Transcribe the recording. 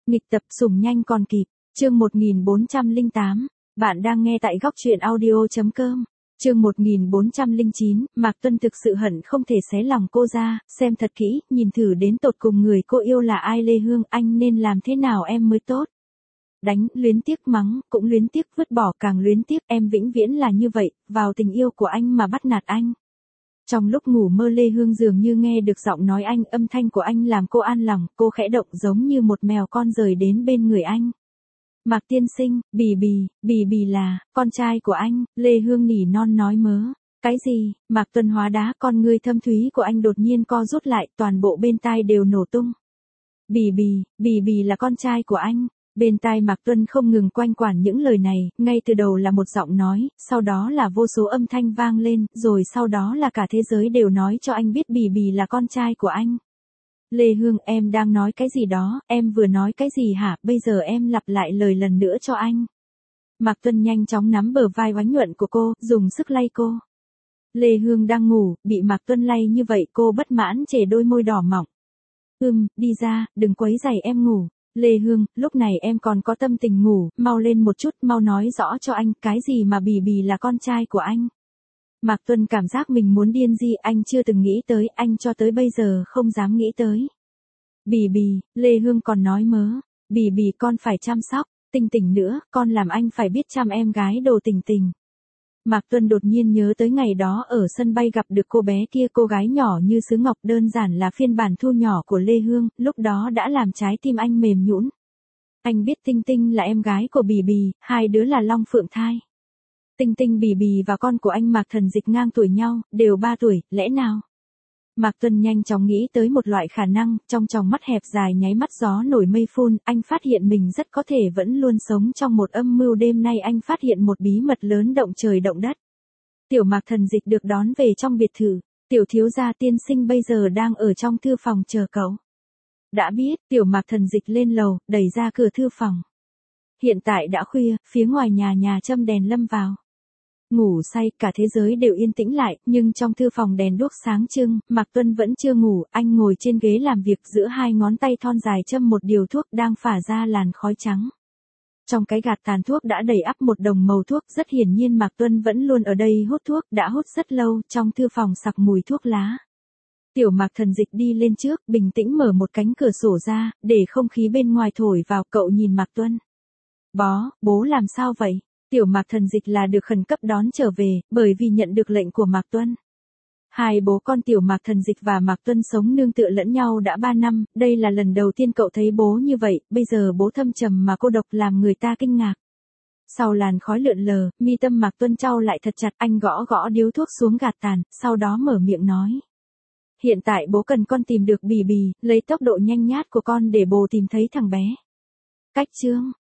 Nghịch tập sủng nhanh còn kịp, chương 1408, bạn đang nghe tại góc truyện audio.com. Chương 1409, Mạc Tuân thực sự hận không thể xé lòng cô ra, xem thật kỹ, nhìn thử đến tột cùng người cô yêu là ai. Lê Hương, anh nên làm thế nào em mới tốt? Đánh, luyến tiếc mắng, cũng luyến tiếc vứt bỏ, càng luyến tiếc. Em vĩnh viễn là như vậy, vào tình yêu của anh mà bắt nạt anh. Trong lúc ngủ mơ Lê Hương dường như nghe được giọng nói anh, âm thanh của anh làm cô an lòng, cô khẽ động giống như một mèo con rời đến bên người anh. Mạc tiên sinh, Bì Bì là con trai của anh. Lê Hương nỉ non nói mớ. Cái gì? Mạc Tuân hóa đá, con ngươi thâm thúy của anh đột nhiên co rút lại, toàn bộ bên tai đều nổ tung. Bì Bì là con trai của anh. Bên tai Mạc Tuân không ngừng quanh quẩn những lời này, ngay từ đầu là một giọng nói, sau đó là vô số âm thanh vang lên, rồi sau đó là cả thế giới đều nói cho anh biết Bì Bì là con trai của anh. Lê Hương, em đang nói cái gì đó, em vừa nói cái gì hả? Bây giờ em lặp lại lời lần nữa cho anh. Mạc Tuân nhanh chóng nắm bờ vai oánh nhuận của cô, dùng sức lay cô. Lê Hương đang ngủ, bị Mạc Tuân lay như vậy cô bất mãn chề đôi môi đỏ mọng. Đi ra, đừng quấy rầy em ngủ. Lê Hương, lúc này em còn có tâm tình ngủ, mau lên một chút, mau nói rõ cho anh, cái gì mà Bì Bì là con trai của anh. Mạc Tuân cảm giác mình muốn điên gì, anh chưa từng nghĩ tới, anh cho tới bây giờ không dám nghĩ tới. Bì Bì, Lê Hương còn nói mớ, Bì Bì con phải chăm sóc, tỉnh nữa, con làm anh phải biết chăm em gái đồ tỉnh. Mạc Tuân đột nhiên nhớ tới ngày đó ở sân bay gặp được cô bé kia, cô gái nhỏ như sứ ngọc, đơn giản là phiên bản thu nhỏ của Lê Hương, lúc đó đã làm trái tim anh mềm nhũn. Anh biết Tinh Tinh là em gái của Bì Bì, hai đứa là long phượng thai. Tinh Tinh, Bì Bì và con của anh Mạc Thần Dịch ngang tuổi nhau, đều 3 tuổi, lẽ nào? Mạc Tuân nhanh chóng nghĩ tới một loại khả năng, trong tròng mắt hẹp dài nháy mắt gió nổi mây phun, anh phát hiện mình rất có thể vẫn luôn sống trong một âm mưu. Đêm nay anh phát hiện một bí mật lớn động trời động đất. Tiểu Mạc Thần Dịch được đón về trong biệt thự, tiểu thiếu gia tiên sinh bây giờ đang ở trong thư phòng chờ cậu. Đã biết, Tiểu Mạc Thần Dịch lên lầu, đẩy ra cửa thư phòng. Hiện tại đã khuya, phía ngoài nhà châm đèn lâm vào. Ngủ say, cả thế giới đều yên tĩnh lại, nhưng trong thư phòng đèn đuốc sáng trưng, Mạc Tuân vẫn chưa ngủ, anh ngồi trên ghế làm việc, giữa hai ngón tay thon dài châm một điều thuốc đang phả ra làn khói trắng. Trong cái gạt tàn thuốc đã đầy ắp một đồng màu thuốc, rất hiển nhiên Mạc Tuân vẫn luôn ở đây hút thuốc, đã hút rất lâu, trong thư phòng sặc mùi thuốc lá. Tiểu Mạc Thần Dịch đi lên trước, bình tĩnh mở một cánh cửa sổ ra, để không khí bên ngoài thổi vào. Cậu nhìn Mạc Tuân. Bố làm sao vậy? Tiểu Mạc Thần Dịch là được khẩn cấp đón trở về, bởi vì nhận được lệnh của Mạc Tuân. Hai bố con Tiểu Mạc Thần Dịch và Mạc Tuân sống nương tựa lẫn nhau đã 3 năm, đây là lần đầu tiên cậu thấy bố như vậy, bây giờ bố thâm trầm mà cô độc làm người ta kinh ngạc. Sau làn khói lượn lờ, mi tâm Mạc Tuân chau lại thật chặt, anh gõ điếu thuốc xuống gạt tàn, sau đó mở miệng nói. Hiện tại bố cần con tìm được Bì Bì, lấy tốc độ nhanh nhát của con để bố tìm thấy thằng bé. Cách chương,